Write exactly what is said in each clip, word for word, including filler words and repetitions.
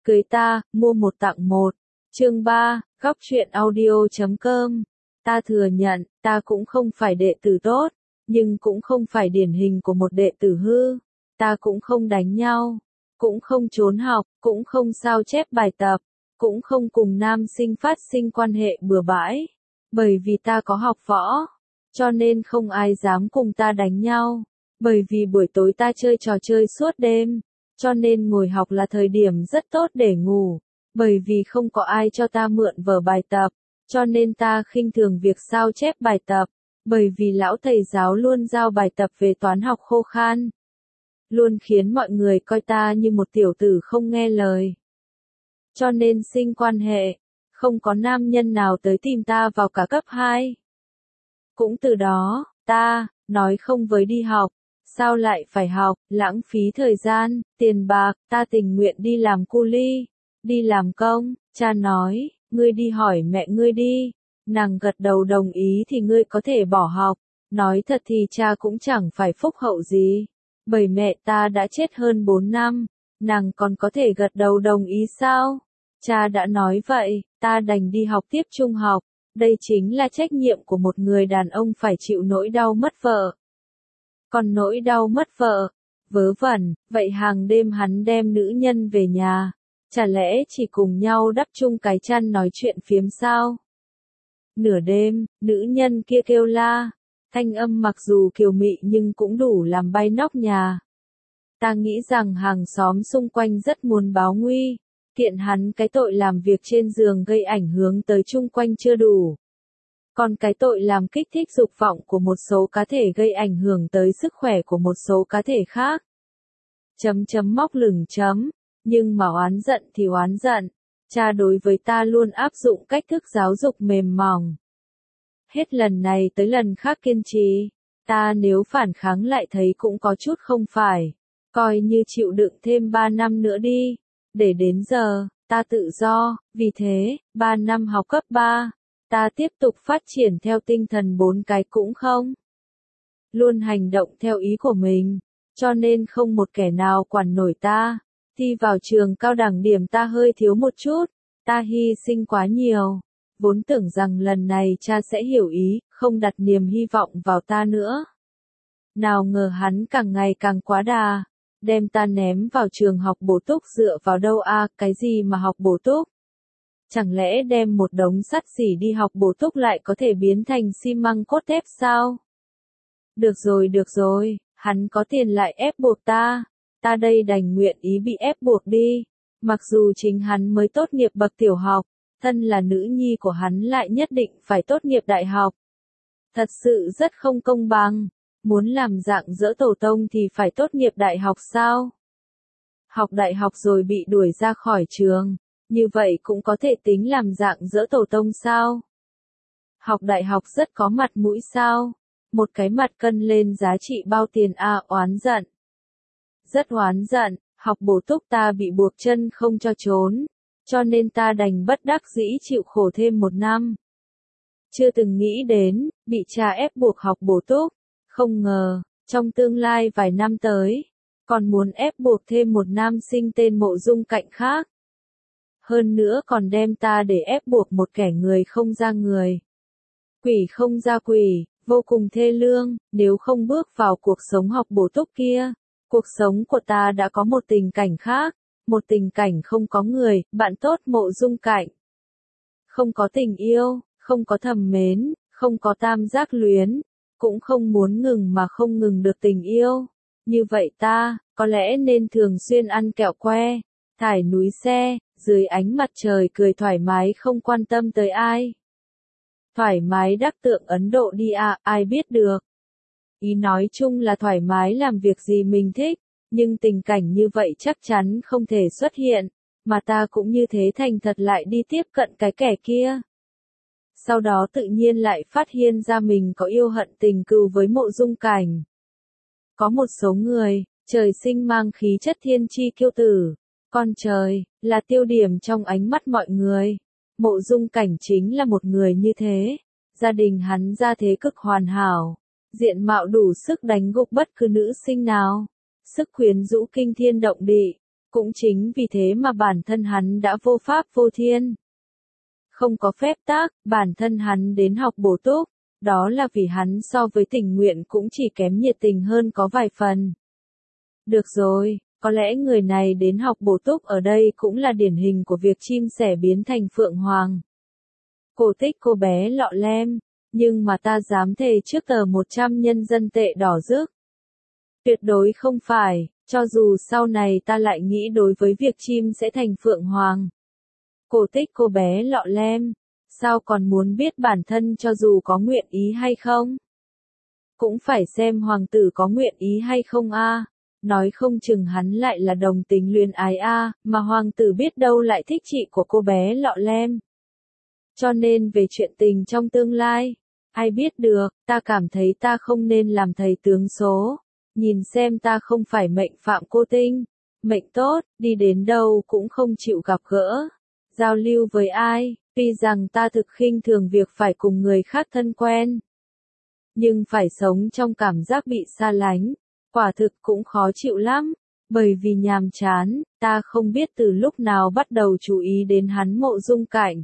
Cưới ta, mua một tặng một. Chương ba, góc truyện audio chấm com. Ta thừa nhận, ta cũng không phải đệ tử tốt, nhưng cũng không phải điển hình của một đệ tử hư. Ta cũng không đánh nhau, cũng không trốn học, cũng không sao chép bài tập, cũng không cùng nam sinh phát sinh quan hệ bừa bãi. Bởi vì ta có học võ, cho nên không ai dám cùng ta đánh nhau. Bởi vì buổi tối ta chơi trò chơi suốt đêm, cho nên ngồi học là thời điểm rất tốt để ngủ. Bởi vì không có ai cho ta mượn vở bài tập, cho nên ta khinh thường việc sao chép bài tập. Bởi vì lão thầy giáo luôn giao bài tập về toán học khô khan, luôn khiến mọi người coi ta như một tiểu tử không nghe lời. Cho nên sinh quan hệ, không có nam nhân nào tới tìm ta vào cả cấp hai. Cũng từ đó, ta, nói không với đi học. Sao lại phải học, lãng phí thời gian, tiền bạc, ta tình nguyện đi làm cu li, đi làm công. Cha nói, ngươi đi hỏi mẹ ngươi đi. Nàng gật đầu đồng ý thì ngươi có thể bỏ học. Nói thật thì cha cũng chẳng phải phúc hậu gì. Bởi mẹ ta đã chết hơn bốn năm, nàng còn có thể gật đầu đồng ý sao? Cha đã nói vậy, ta đành đi học tiếp trung học. Đây chính là trách nhiệm của một người đàn ông phải chịu nỗi đau mất vợ. Còn nỗi đau mất vợ, vớ vẩn, vậy hàng đêm hắn đem nữ nhân về nhà. Chả lẽ chỉ cùng nhau đắp chung cái chăn nói chuyện phiếm sao? Nửa đêm, nữ nhân kia kêu la. Thanh âm mặc dù kiều mị nhưng cũng đủ làm bay nóc nhà. Ta nghĩ rằng hàng xóm xung quanh rất muốn báo nguy. Kiện hắn cái tội làm việc trên giường gây ảnh hưởng tới chung quanh chưa đủ. Còn cái tội làm kích thích dục vọng của một số cá thể gây ảnh hưởng tới sức khỏe của một số cá thể khác. Chấm chấm móc lửng chấm. Nhưng mà oán giận thì oán giận. Cha đối với ta luôn áp dụng cách thức giáo dục mềm mỏng. Hết lần này tới lần khác kiên trì. Ta nếu phản kháng lại thấy cũng có chút không phải. Coi như chịu đựng thêm ba năm nữa đi. Để đến giờ, ta tự do. Vì thế, ba năm học cấp ba. Ta tiếp tục phát triển theo tinh thần bốn cái cũng không. Luôn hành động theo ý của mình. Cho nên không một kẻ nào quản nổi ta. Thi vào trường cao đẳng điểm ta hơi thiếu một chút. Ta hy sinh quá nhiều. Vốn tưởng rằng lần này cha sẽ hiểu ý, không đặt niềm hy vọng vào ta nữa. Nào ngờ hắn càng ngày càng quá đà. Đem ta ném vào trường học bổ túc dựa vào đâu a à, cái gì mà học bổ túc? Chẳng lẽ đem một đống sắt xỉ đi học bổ túc lại có thể biến thành xi măng cốt thép sao? Được rồi được rồi, hắn có tiền lại ép buộc ta. Ta đây đành nguyện ý bị ép buộc đi. Mặc dù chính hắn mới tốt nghiệp bậc tiểu học, thân là nữ nhi của hắn lại nhất định phải tốt nghiệp đại học. Thật sự rất không công bằng. Muốn làm dạng dỡ tổ tông thì phải tốt nghiệp đại học sao? Học đại học rồi bị đuổi ra khỏi trường. Như vậy cũng có thể tính làm dạng dỡ tổ tông sao? Học đại học rất có mặt mũi sao? Một cái mặt cân lên giá trị bao tiền a à, oán giận. Rất oán giận, học bổ túc ta bị buộc chân không cho trốn. Cho nên ta đành bất đắc dĩ chịu khổ thêm một năm. Chưa từng nghĩ đến, bị cha ép buộc học bổ túc. Không ngờ, trong tương lai vài năm tới, còn muốn ép buộc thêm một nam sinh tên Mộ Dung Cạnh khác. Hơn nữa còn đem ta để ép buộc một kẻ người không ra người. Quỷ không ra quỷ, vô cùng thê lương, nếu không bước vào cuộc sống học bổ túc kia. Cuộc sống của ta đã có một tình cảnh khác, một tình cảnh không có người, bạn tốt Mộ Dung Cạnh. Không có tình yêu, không có thầm mến, không có tam giác luyến, cũng không muốn ngừng mà không ngừng được tình yêu. Như vậy ta, có lẽ nên thường xuyên ăn kẹo que, thải núi xe, dưới ánh mặt trời cười thoải mái không quan tâm tới ai. Thoải mái đắc tượng Ấn Độ đi à, ai biết được. Ý nói chung là thoải mái làm việc gì mình thích, nhưng tình cảnh như vậy chắc chắn không thể xuất hiện, mà ta cũng như thế thành thật lại đi tiếp cận cái kẻ kia. Sau đó tự nhiên lại phát hiện ra mình có yêu hận tình cừu với Mộ Dung Cảnh. Có một số người, trời sinh mang khí chất thiên chi kiêu tử, con trời, là tiêu điểm trong ánh mắt mọi người. Mộ Dung Cảnh chính là một người như thế, gia đình hắn gia thế cực hoàn hảo, diện mạo đủ sức đánh gục bất cứ nữ sinh nào, sức quyến rũ kinh thiên động địa, Cũng chính vì thế mà bản thân hắn đã vô pháp vô thiên. Không có phép tắc, bản thân hắn đến học bổ túc, đó là vì hắn so với tình nguyện cũng chỉ kém nhiệt tình hơn có vài phần. Được rồi, có lẽ người này đến học bổ túc ở đây cũng là điển hình của việc chim sẻ biến thành phượng hoàng. Cổ tích cô bé lọ lem, nhưng mà ta dám thề trước tờ một trăm nhân dân tệ đỏ rước. Tuyệt đối không phải, cho dù sau này ta lại nghĩ đối với việc chim sẽ thành phượng hoàng. Cổ tích cô bé lọ lem, sao còn muốn biết bản thân cho dù có nguyện ý hay không? Cũng phải xem hoàng tử có nguyện ý hay không a. Nói không chừng hắn lại là đồng tính luyến ái a, mà hoàng tử biết đâu lại thích chị của cô bé lọ lem. Cho nên về chuyện tình trong tương lai, ai biết được, ta cảm thấy ta không nên làm thầy tướng số. Nhìn xem ta không phải mệnh phạm cô tinh, mệnh tốt, đi đến đâu cũng không chịu gặp gỡ, giao lưu với ai, tuy rằng ta thực khinh thường việc phải cùng người khác thân quen. Nhưng phải sống trong cảm giác bị xa lánh, quả thực cũng khó chịu lắm, bởi vì nhàm chán, ta không biết từ lúc nào bắt đầu chú ý đến hắn Mộ Dung Cảnh.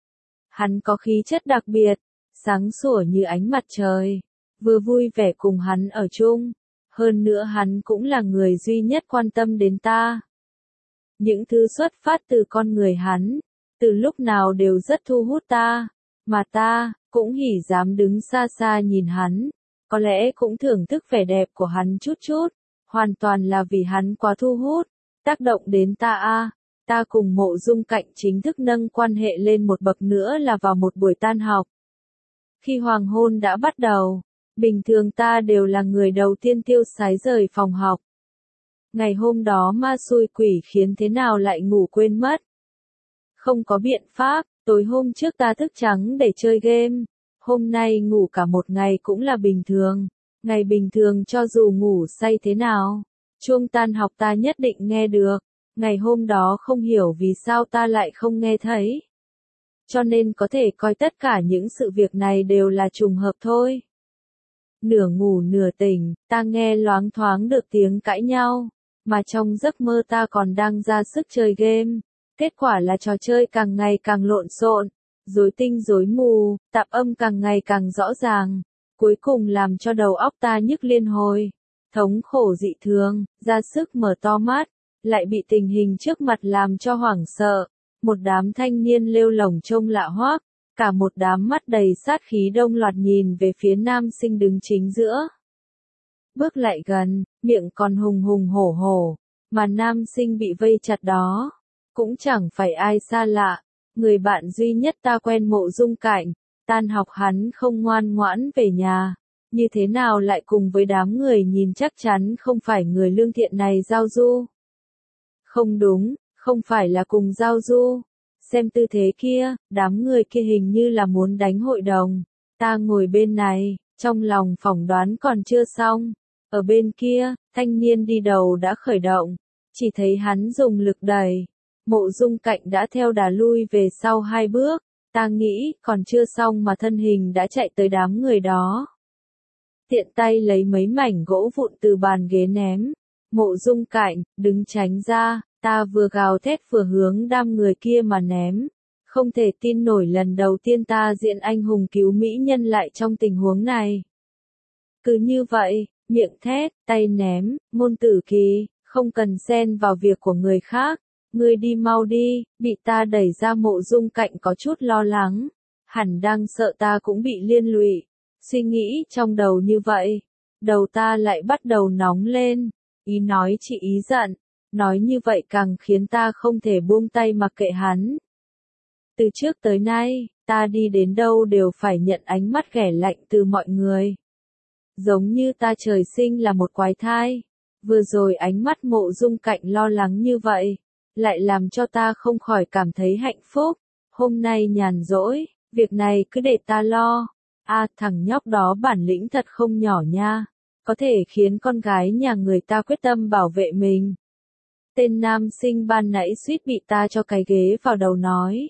Hắn có khí chất đặc biệt, sáng sủa như ánh mặt trời, vừa vui vẻ cùng hắn ở chung. Hơn nữa hắn cũng là người duy nhất quan tâm đến ta. Những thứ xuất phát từ con người hắn, từ lúc nào đều rất thu hút ta, mà ta cũng hỉ dám đứng xa xa nhìn hắn, có lẽ cũng thưởng thức vẻ đẹp của hắn chút chút, hoàn toàn là vì hắn quá thu hút, tác động đến ta a. Ta cùng Mộ Dung Cảnh chính thức nâng quan hệ lên một bậc nữa là vào một buổi tan học. Khi hoàng hôn đã bắt đầu, bình thường ta đều là người đầu tiên tiêu sái rời phòng học. Ngày hôm đó ma xui quỷ khiến thế nào lại ngủ quên mất. Không có biện pháp, tối hôm trước ta thức trắng để chơi game, hôm nay ngủ cả một ngày cũng là bình thường. Ngày bình thường cho dù ngủ say thế nào, chuông tan học ta nhất định nghe được. Ngày hôm đó không hiểu vì sao ta lại không nghe thấy. Cho nên có thể coi tất cả những sự việc này đều là trùng hợp thôi. Nửa ngủ nửa tỉnh, ta nghe loáng thoáng được tiếng cãi nhau, mà trong giấc mơ ta còn đang ra sức chơi game. Kết quả là trò chơi càng ngày càng lộn xộn, rối tinh rối mù, tạp âm càng ngày càng rõ ràng, cuối cùng làm cho đầu óc ta nhức liên hồi, thống khổ dị thường, ra sức mở to mắt, lại bị tình hình trước mặt làm cho hoảng sợ. Một đám thanh niên lêu lổng trông lạ hoắc, cả một đám mắt đầy sát khí đông loạt nhìn về phía nam sinh đứng chính giữa. Bước lại gần, miệng còn hùng hùng hổ hổ, mà nam sinh bị vây chặt đó, cũng chẳng phải ai xa lạ, người bạn duy nhất ta quen Mộ Dung Cảnh, tan học hắn không ngoan ngoãn về nhà, như thế nào lại cùng với đám người nhìn chắc chắn không phải người lương thiện này giao du. Không đúng, không phải là cùng giao du. Xem tư thế kia, đám người kia hình như là muốn đánh hội đồng. Ta ngồi bên này, trong lòng phỏng đoán còn chưa xong. Ở bên kia, thanh niên đi đầu đã khởi động. Chỉ thấy hắn dùng lực đẩy. Mộ Dung Cảnh đã theo đà lui về sau hai bước. Ta nghĩ, còn chưa xong mà thân hình đã chạy tới đám người đó. Tiện tay lấy mấy mảnh gỗ vụn từ bàn ghế ném. Mộ Dung Cảnh, đứng tránh ra. Ta vừa gào thét vừa hướng đám người kia mà ném. Không thể tin nổi lần đầu tiên ta diện anh hùng cứu mỹ nhân lại trong tình huống này. Cứ như vậy, miệng thét, tay ném, ngôn tử kỳ, không cần xen vào việc của người khác. Ngươi đi mau đi, bị ta đẩy ra. Mộ Dung Cảnh có chút lo lắng. Hẳn đang sợ ta cũng bị liên lụy. Suy nghĩ trong đầu như vậy. Đầu ta lại bắt đầu nóng lên. Ý nói chị ý giận. Nói như vậy càng khiến ta không thể buông tay mặc kệ hắn. Từ trước tới nay, ta đi đến đâu đều phải nhận ánh mắt ghẻ lạnh từ mọi người. Giống như ta trời sinh là một quái thai. Vừa rồi ánh mắt Mộ Dung Cảnh lo lắng như vậy, lại làm cho ta không khỏi cảm thấy hạnh phúc. Hôm nay nhàn rỗi, việc này cứ để ta lo. A à, thằng nhóc đó bản lĩnh thật không nhỏ nha. Có thể khiến con gái nhà người ta quyết tâm bảo vệ mình. Tên nam sinh ban nãy suýt bị ta cho cái ghế vào đầu nói.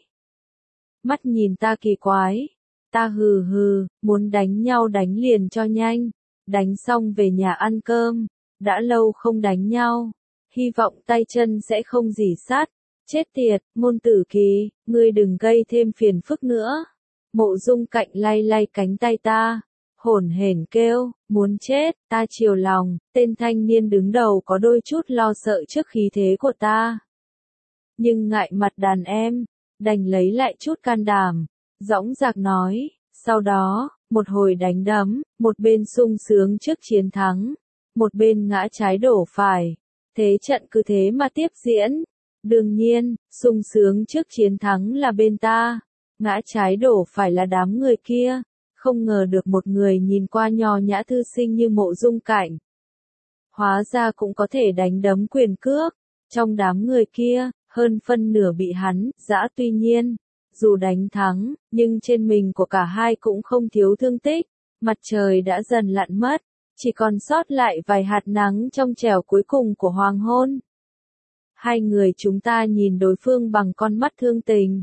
Mắt nhìn ta kỳ quái. Ta hừ hừ, muốn đánh nhau đánh liền cho nhanh. Đánh xong về nhà ăn cơm. Đã lâu không đánh nhau. hy vọng tay chân sẽ không rỉ sắt. Chết tiệt, Môn Tử Kỳ, ngươi đừng gây thêm phiền phức nữa. Mộ Dung Cạnh lay lay cánh tay ta, hổn hển kêu, muốn chết, ta chiều lòng. Tên thanh niên đứng đầu có đôi chút lo sợ trước khí thế của ta. Nhưng ngại mặt đàn em, đành lấy lại chút can đảm, dõng dạc nói, sau đó, một hồi đánh đấm, một bên sung sướng trước chiến thắng, một bên ngã trái đổ phải. Thế trận cứ thế mà tiếp diễn. Đương nhiên, sung sướng trước chiến thắng là bên ta, ngã trái đổ phải là đám người kia. Không ngờ được một người nhìn qua nho nhã thư sinh như Mộ Dung Cạnh, hóa ra cũng có thể đánh đấm quyền cước. Trong đám người kia, hơn phân nửa bị hắn giã. Tuy nhiên, dù đánh thắng, nhưng trên mình của cả hai cũng không thiếu thương tích. Mặt trời đã dần lặn mất, chỉ còn sót lại vài hạt nắng trong trẻo cuối cùng của hoàng hôn. Hai người chúng ta nhìn đối phương bằng con mắt thương tình,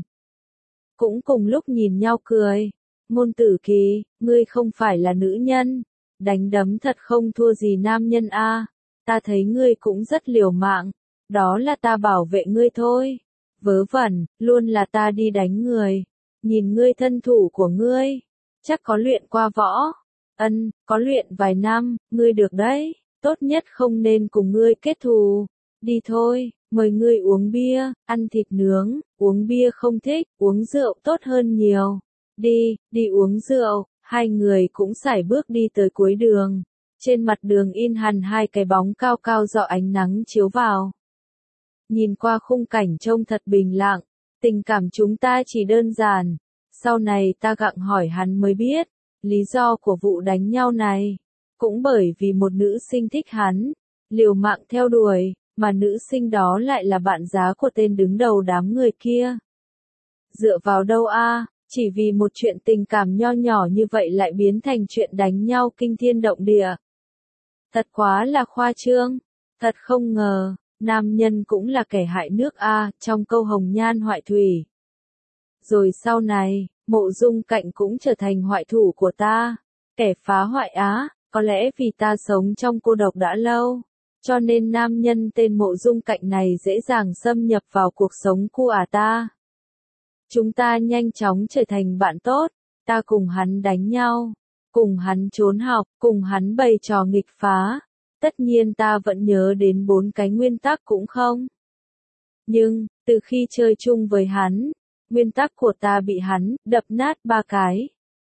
cũng cùng lúc nhìn nhau cười. Môn Tử Kỳ, ngươi không phải là nữ nhân, đánh đấm thật không thua gì nam nhân a. Ta thấy ngươi cũng rất liều mạng, đó là ta bảo vệ ngươi thôi. Vớ vẩn, luôn là ta đi đánh người. Nhìn ngươi thân thủ của ngươi, chắc có luyện qua võ. Ân, có luyện vài năm, ngươi được đấy, tốt nhất không nên cùng ngươi kết thù. Đi thôi, mời ngươi uống bia, ăn thịt nướng, uống bia không thích, uống rượu tốt hơn nhiều. Đi, đi uống rượu. Hai người cũng sải bước đi tới cuối đường. Trên mặt đường in hằn hai cái bóng cao cao do ánh nắng chiếu vào. Nhìn qua khung cảnh trông thật bình lặng, tình cảm chúng ta chỉ đơn giản. Sau này ta gặng hỏi hắn mới biết, lý do của vụ đánh nhau này, cũng bởi vì một nữ sinh thích hắn, liều mạng theo đuổi, mà nữ sinh đó lại là bạn giá của tên đứng đầu đám người kia. Dựa vào đâu a? Chỉ vì một chuyện tình cảm nho nhỏ như vậy lại biến thành chuyện đánh nhau kinh thiên động địa. Thật quá là khoa trương, thật không ngờ, nam nhân cũng là kẻ hại nước a, trong câu hồng nhan hoại thủy. Rồi sau này, Mộ Dung Cạnh cũng trở thành hoại thủ của ta, kẻ phá hoại á, có lẽ vì ta sống trong cô độc đã lâu, cho nên nam nhân tên Mộ Dung Cạnh này dễ dàng xâm nhập vào cuộc sống của à ta. Chúng ta nhanh chóng trở thành bạn tốt, ta cùng hắn đánh nhau, cùng hắn trốn học, cùng hắn bày trò nghịch phá. Tất nhiên ta vẫn nhớ đến bốn cái nguyên tắc cũng không. Nhưng, từ khi chơi chung với hắn, nguyên tắc của ta bị hắn đập nát ba cái.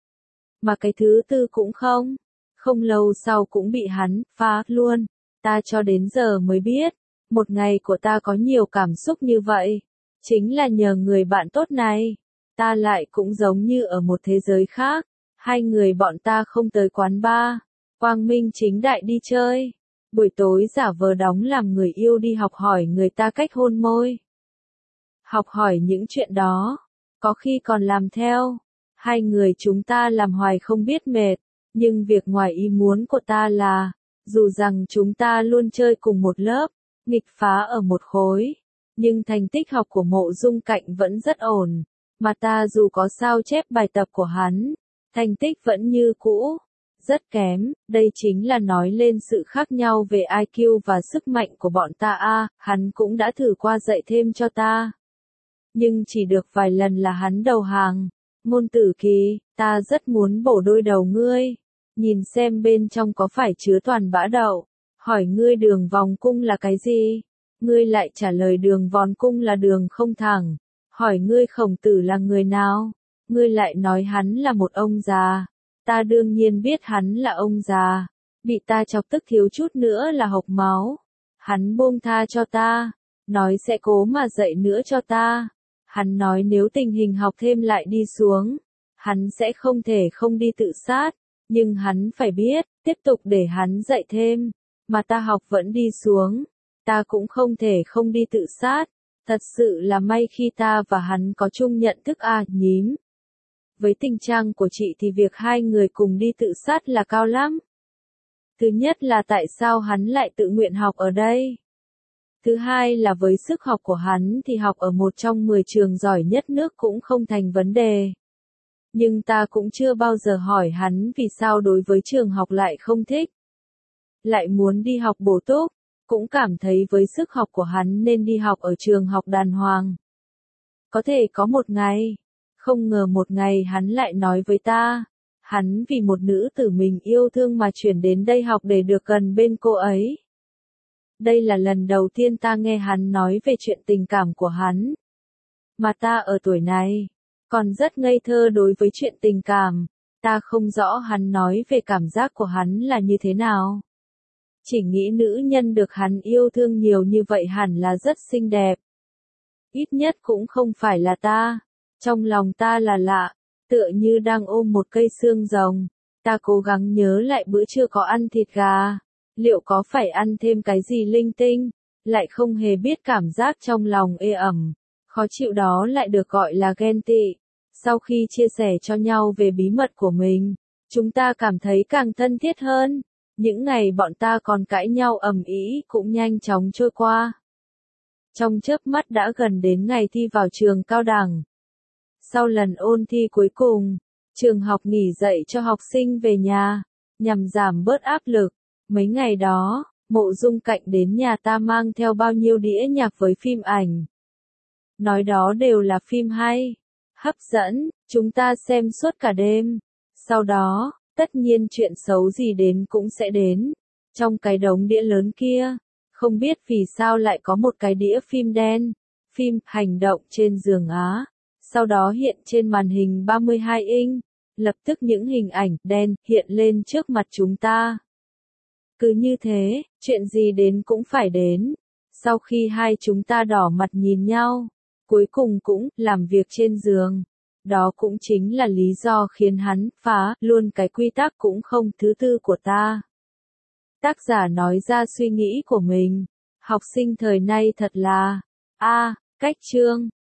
Mà cái thứ tư cũng không. Không lâu sau cũng bị hắn phá luôn. Ta cho đến giờ mới biết, một ngày của ta có nhiều cảm xúc như vậy. Chính là nhờ người bạn tốt này, ta lại cũng giống như ở một thế giới khác. Hai người bọn ta không tới quán bar, quang minh chính đại đi chơi. Buổi tối giả vờ đóng làm người yêu đi học hỏi người ta cách hôn môi. Học hỏi những chuyện đó, có khi còn làm theo. Hai người chúng ta làm hoài không biết mệt, nhưng việc ngoài ý muốn của ta là, dù rằng chúng ta luôn chơi cùng một lớp, nghịch phá ở một khối, nhưng thành tích học của Mộ Dung Cạnh vẫn rất ổn, mà ta dù có sao chép bài tập của hắn, thành tích vẫn như cũ, rất kém. Đây chính là nói lên sự khác nhau về i kiu và sức mạnh của bọn ta a. À, hắn cũng đã thử qua dạy thêm cho ta, nhưng chỉ được vài lần là hắn đầu hàng. Môn Tử Kỳ, ta rất muốn bổ đôi đầu ngươi, nhìn xem bên trong có phải chứa toàn bã đậu. Hỏi ngươi đường vòng cung là cái gì? Ngươi lại trả lời đường vòng cung là đường không thẳng. Hỏi ngươi Khổng Tử là người nào? Ngươi lại nói hắn là một ông già. Ta đương nhiên biết hắn là ông già. Bị ta chọc tức thiếu chút nữa là hộc máu. Hắn buông tha cho ta, nói sẽ cố mà dạy nữa cho ta. Hắn nói nếu tình hình học thêm lại đi xuống, hắn sẽ không thể không đi tự sát. Nhưng hắn phải biết, tiếp tục để hắn dạy thêm, mà ta học vẫn đi xuống, ta cũng không thể không đi tự sát. Thật sự là may khi ta và hắn có chung nhận thức a. À, nhím. Với tình trạng của chị thì việc hai người cùng đi tự sát là cao lắm. Thứ nhất là tại sao hắn lại tự nguyện học ở đây? Thứ hai là với sức học của hắn thì học ở một trong mười trường giỏi nhất nước cũng không thành vấn đề. Nhưng ta cũng chưa bao giờ hỏi hắn vì sao đối với trường học lại không thích. Lại muốn đi học bổ túc. cũng cảm thấy với sức học của hắn nên đi học ở trường học đàng hoàng. Có thể có một ngày, không ngờ một ngày hắn lại nói với ta, hắn vì một nữ tử mình yêu thương mà chuyển đến đây học để được gần bên cô ấy. Đây là lần đầu tiên ta nghe hắn nói về chuyện tình cảm của hắn. Mà ta ở tuổi này, còn rất ngây thơ đối với chuyện tình cảm, ta không rõ hắn nói về cảm giác của hắn là như thế nào. Chỉ nghĩ nữ nhân được hắn yêu thương nhiều như vậy hẳn là rất xinh đẹp. Ít nhất cũng không phải là ta. Trong lòng ta là lạ, tựa như đang ôm một cây xương rồng. Ta cố gắng nhớ lại bữa trưa có ăn thịt gà. Liệu có phải ăn thêm cái gì linh tinh? Lại không hề biết cảm giác trong lòng ê ẩm. Khó chịu đó lại được gọi là ghen tị. Sau khi chia sẻ cho nhau về bí mật của mình, chúng ta cảm thấy càng thân thiết hơn. Những ngày bọn ta còn cãi nhau ầm ĩ cũng nhanh chóng trôi qua. Trong chớp mắt đã gần đến ngày thi vào trường cao đẳng. Sau lần ôn thi cuối cùng, trường học nghỉ dạy cho học sinh về nhà, nhằm giảm bớt áp lực. Mấy ngày đó, Mộ Dung Cạnh đến nhà ta mang theo bao nhiêu đĩa nhạc với phim ảnh. Nói đó đều là phim hay, hấp dẫn, chúng ta xem suốt cả đêm. Sau đó, tất nhiên chuyện xấu gì đến cũng sẽ đến. Trong cái đống đĩa lớn kia, không biết vì sao lại có một cái đĩa phim đen, phim hành động trên giường Á. Sau đó hiện trên màn hình ba mươi hai inch, lập tức những hình ảnh đen hiện lên trước mặt chúng ta. Cứ như thế, chuyện gì đến cũng phải đến. Sau khi hai chúng ta đỏ mặt nhìn nhau, cuối cùng cũng làm việc trên giường. Đó cũng chính là lý do khiến hắn phá luôn cái quy tắc cũng không thứ tư của ta. Tác giả nói ra suy nghĩ của mình. Học sinh thời nay thật là a cách chương